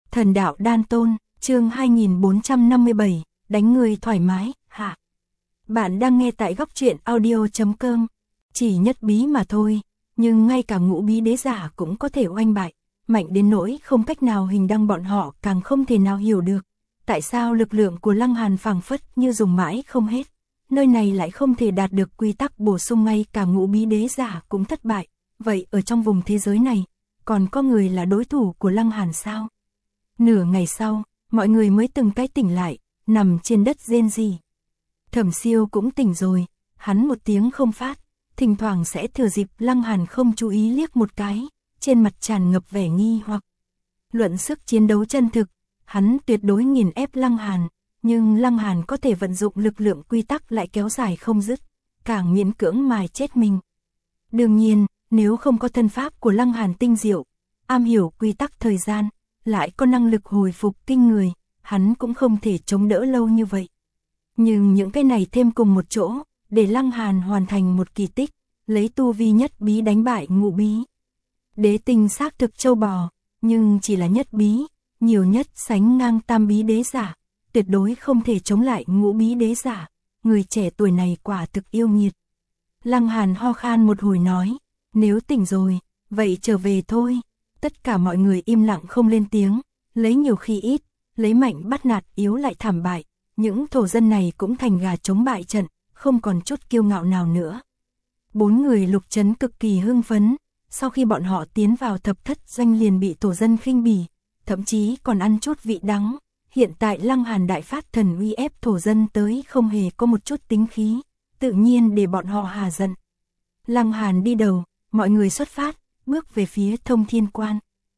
Thần đạo đan tôn, chương 2457, đánh người thoải mái, hạ. Bạn đang nghe tại góc truyện audio.com. Chỉ nhất bí mà thôi, nhưng ngay cả ngũ bí đế giả cũng có thể oanh bại, mạnh đến nỗi không cách nào hình đăng bọn họ càng không thể nào hiểu được. Tại sao lực lượng của Lăng Hàn phảng phất như dùng mãi không hết, nơi này lại không thể đạt được quy tắc bổ sung, ngay cả ngũ bí đế giả cũng thất bại. Vậy ở trong vùng thế giới này, còn có người là đối thủ của Lăng Hàn sao? Nửa ngày sau, mọi người mới từng cái tỉnh lại, nằm trên đất rên rỉ. Thẩm Siêu cũng tỉnh rồi, hắn một tiếng không phát, thỉnh thoảng sẽ thừa dịp Lăng Hàn không chú ý liếc một cái, trên mặt tràn ngập vẻ nghi hoặc. Luận sức chiến đấu chân thực, hắn tuyệt đối nghiền ép Lăng Hàn, nhưng Lăng Hàn có thể vận dụng lực lượng quy tắc lại kéo dài không dứt, càng miễn cưỡng mài chết mình. Đương nhiên, nếu không có thân pháp của Lăng Hàn tinh diệu, am hiểu quy tắc thời gian, lại có năng lực hồi phục kinh người, hắn cũng không thể chống đỡ lâu như vậy. Nhưng những cái này thêm cùng một chỗ, để Lăng Hàn hoàn thành một kỳ tích, lấy tu vi nhất bí đánh bại ngũ bí. Đế tinh xác thực châu bò, nhưng chỉ là nhất bí, nhiều nhất sánh ngang tam bí đế giả, tuyệt đối không thể chống lại ngũ bí đế giả. Người trẻ tuổi này quả thực yêu nghiệt. Lăng Hàn ho khan một hồi nói, nếu tỉnh rồi, vậy trở về thôi. Tất cả mọi người im lặng không lên tiếng, lấy nhiều khi ít, lấy mạnh bắt nạt yếu lại thảm bại. Những thổ dân này cũng thành gà chống bại trận, không còn chút kiêu ngạo nào nữa. 4 người Lục Trấn cực kỳ hưng phấn, sau khi bọn họ tiến vào thập thất doanh liền bị thổ dân khinh bỉ, thậm chí còn ăn chút vị đắng. Hiện tại Lăng Hàn đại phát thần uy ép thổ dân tới không hề có một chút tính khí, tự nhiên để bọn họ hà giận. Lăng Hàn đi đầu, mọi người xuất phát, bước về phía Thông Thiên Quan.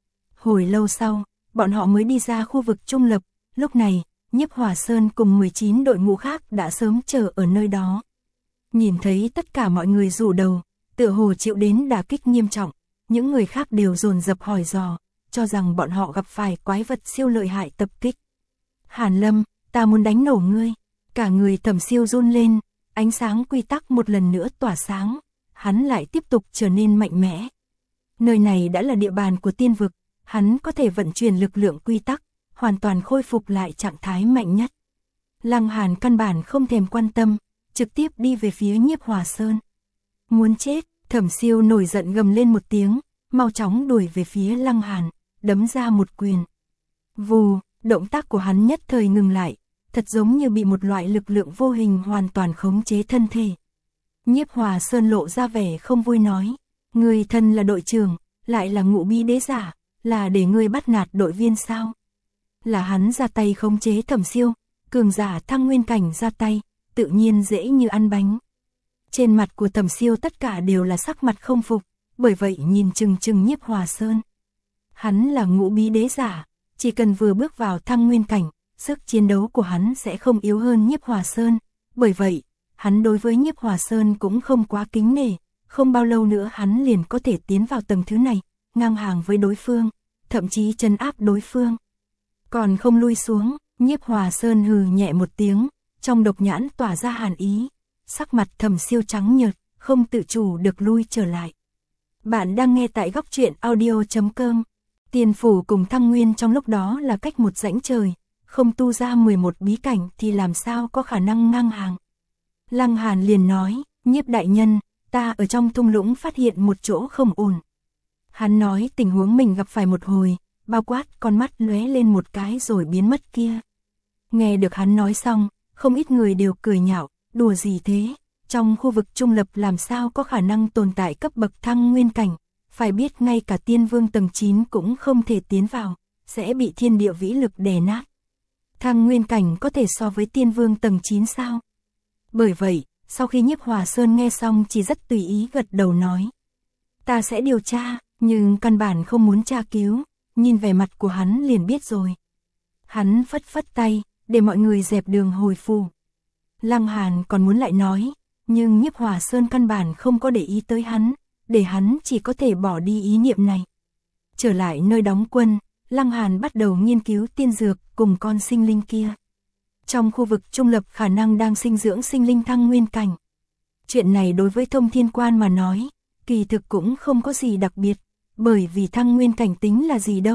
Hồi lâu sau, bọn họ mới đi ra khu vực trung lập, lúc này, Nhiếp Hỏa Sơn cùng 19 đội ngũ khác đã sớm chờ ở nơi đó. Nhìn thấy tất cả mọi người rủ đầu, tựa hồ chịu đến đả kích nghiêm trọng, những người khác đều dồn dập hỏi dò, cho rằng bọn họ gặp phải quái vật siêu lợi hại tập kích. Hàn Lâm, ta muốn đánh nổ ngươi. Cả người Thẩm Siêu run lên, ánh sáng quy tắc một lần nữa tỏa sáng, hắn lại tiếp tục trở nên mạnh mẽ. Nơi này đã là địa bàn của tiên vực, hắn có thể vận chuyển lực lượng quy tắc, hoàn toàn khôi phục lại trạng thái mạnh nhất. Lăng Hàn căn bản không thèm quan tâm, trực tiếp đi về phía Nhiếp Hỏa Sơn. Muốn chết, Thẩm Siêu nổi giận gầm lên một tiếng, mau chóng đuổi về phía Lăng Hàn, đấm ra một quyền. Vù, động tác của hắn nhất thời ngừng lại, thật giống như bị một loại lực lượng vô hình hoàn toàn khống chế thân thể. Nhiếp Hỏa Sơn lộ ra vẻ không vui nói, người thân là đội trưởng, lại là ngũ bí đế giả, là để ngươi bắt nạt đội viên sao? Là hắn ra tay khống chế Thẩm Siêu, cường giả thăng nguyên cảnh ra tay, tự nhiên dễ như ăn bánh. Trên mặt của Thẩm Siêu tất cả đều là sắc mặt không phục, bởi vậy nhìn chừng chừng Nhiếp Hỏa Sơn. Hắn là ngũ bí đế giả, chỉ cần vừa bước vào thăng nguyên cảnh, sức chiến đấu của hắn sẽ không yếu hơn Nhiếp Hỏa Sơn, bởi vậy, hắn đối với Nhiếp Hỏa Sơn cũng không quá kính nể, không bao lâu nữa hắn liền có thể tiến vào tầng thứ này, ngang hàng với đối phương, thậm chí trấn áp đối phương. Còn không lui xuống, Nhiếp Hỏa Sơn hừ nhẹ một tiếng, trong độc nhãn tỏa ra hàn ý, sắc mặt Thẩm Siêu trắng nhợt, không tự chủ được lui trở lại. Bạn đang nghe tại góc truyện audio.com. Tiên phủ cùng thăng nguyên trong lúc đó là cách một rãnh trời, không tu ra 11 bí cảnh thì làm sao có khả năng ngang hàng. Lăng Hàn liền nói, Nhiếp đại nhân, ta ở trong thung lũng phát hiện một chỗ không ổn. Hắn nói tình huống mình gặp phải một hồi, bao quát con mắt lóe lên một cái rồi biến mất kia. Nghe được hắn nói xong, không ít người đều cười nhạo, đùa gì thế, trong khu vực trung lập làm sao có khả năng tồn tại cấp bậc thăng nguyên cảnh, phải biết ngay cả tiên vương tầng 9 cũng không thể tiến vào, sẽ bị thiên địa vĩ lực đè nát. Thăng nguyên cảnh có thể so với tiên vương tầng 9 sao? Bởi vậy, sau khi Nhiếp Hỏa Sơn nghe xong chỉ rất tùy ý gật đầu nói, ta sẽ điều tra, nhưng căn bản không muốn tra cứu, nhìn vẻ mặt của hắn liền biết rồi. Hắn phất phất tay, để mọi người dẹp đường hồi phủ. Lăng Hàn còn muốn lại nói, nhưng Nhiếp Hỏa Sơn căn bản không có để ý tới hắn, để hắn chỉ có thể bỏ đi ý niệm này. Trở lại nơi đóng quân, Lăng Hàn bắt đầu nghiên cứu tiên dược cùng con sinh linh kia. Trong khu vực trung lập khả năng đang sinh dưỡng sinh linh thăng nguyên cảnh. Chuyện này đối với Thông Thiên Quan mà nói, kỳ thực cũng không có gì đặc biệt, bởi vì thăng nguyên cảnh tính là gì đâu,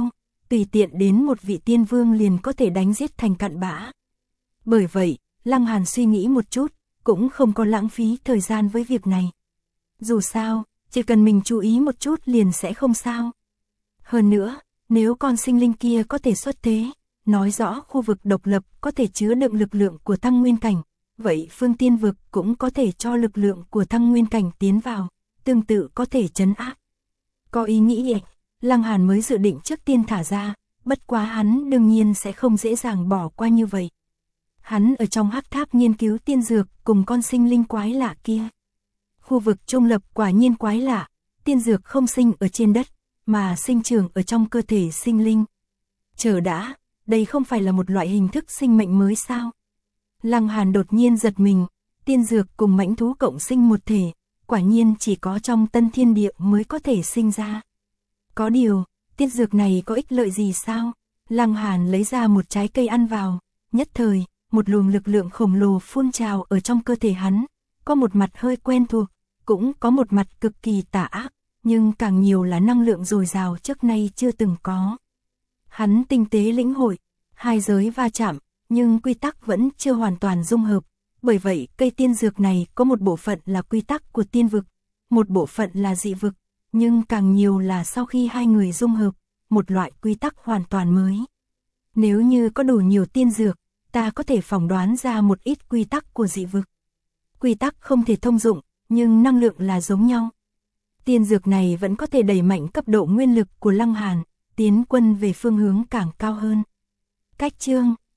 tùy tiện đến một vị tiên vương liền có thể đánh giết thành cặn bã. Bởi vậy, Lăng Hàn suy nghĩ một chút, cũng không có lãng phí thời gian với việc này. Dù sao, chỉ cần mình chú ý một chút liền sẽ không sao. Hơn nữa, nếu con sinh linh kia có thể xuất thế, nói rõ khu vực độc lập có thể chứa đựng lực lượng của Thăng Nguyên Cảnh, vậy Phương Tiên Vực cũng có thể cho lực lượng của Thăng Nguyên Cảnh tiến vào, tương tự có thể trấn áp. Có ý nghĩ vậy, Lăng Hàn mới dự định trước tiên thả ra, bất quá hắn đương nhiên sẽ không dễ dàng bỏ qua như vậy. Hắn ở trong hắc tháp nghiên cứu tiên dược cùng con sinh linh quái lạ kia. Khu vực trung lập quả nhiên quái lạ, tiên dược không sinh ở trên đất, mà sinh trưởng ở trong cơ thể sinh linh. Chờ đã, đây không phải là một loại hình thức sinh mệnh mới sao? Lăng Hàn đột nhiên giật mình, tiên dược cùng mãnh thú cộng sinh một thể, quả nhiên chỉ có trong Tân Thiên Địa mới có thể sinh ra. Có điều, tiên dược này có ích lợi gì sao? Lăng Hàn lấy ra một trái cây ăn vào, nhất thời, một luồng lực lượng khổng lồ phun trào ở trong cơ thể hắn, có một mặt hơi quen thuộc, cũng có một mặt cực kỳ tà ác, nhưng càng nhiều là năng lượng dồi dào trước nay chưa từng có. Hắn tinh tế lĩnh hội, hai giới va chạm, nhưng quy tắc vẫn chưa hoàn toàn dung hợp, bởi vậy cây tiên dược này có một bộ phận là quy tắc của tiên vực, một bộ phận là dị vực, nhưng càng nhiều là sau khi hai người dung hợp, một loại quy tắc hoàn toàn mới. Nếu như có đủ nhiều tiên dược, ta có thể phỏng đoán ra một ít quy tắc của dị vực. Quy tắc không thể thông dụng, nhưng năng lượng là giống nhau. Tiên dược này vẫn có thể đẩy mạnh cấp độ nguyên lực của Lăng Hàn, tiến quân về phương hướng càng cao hơn. Cách chương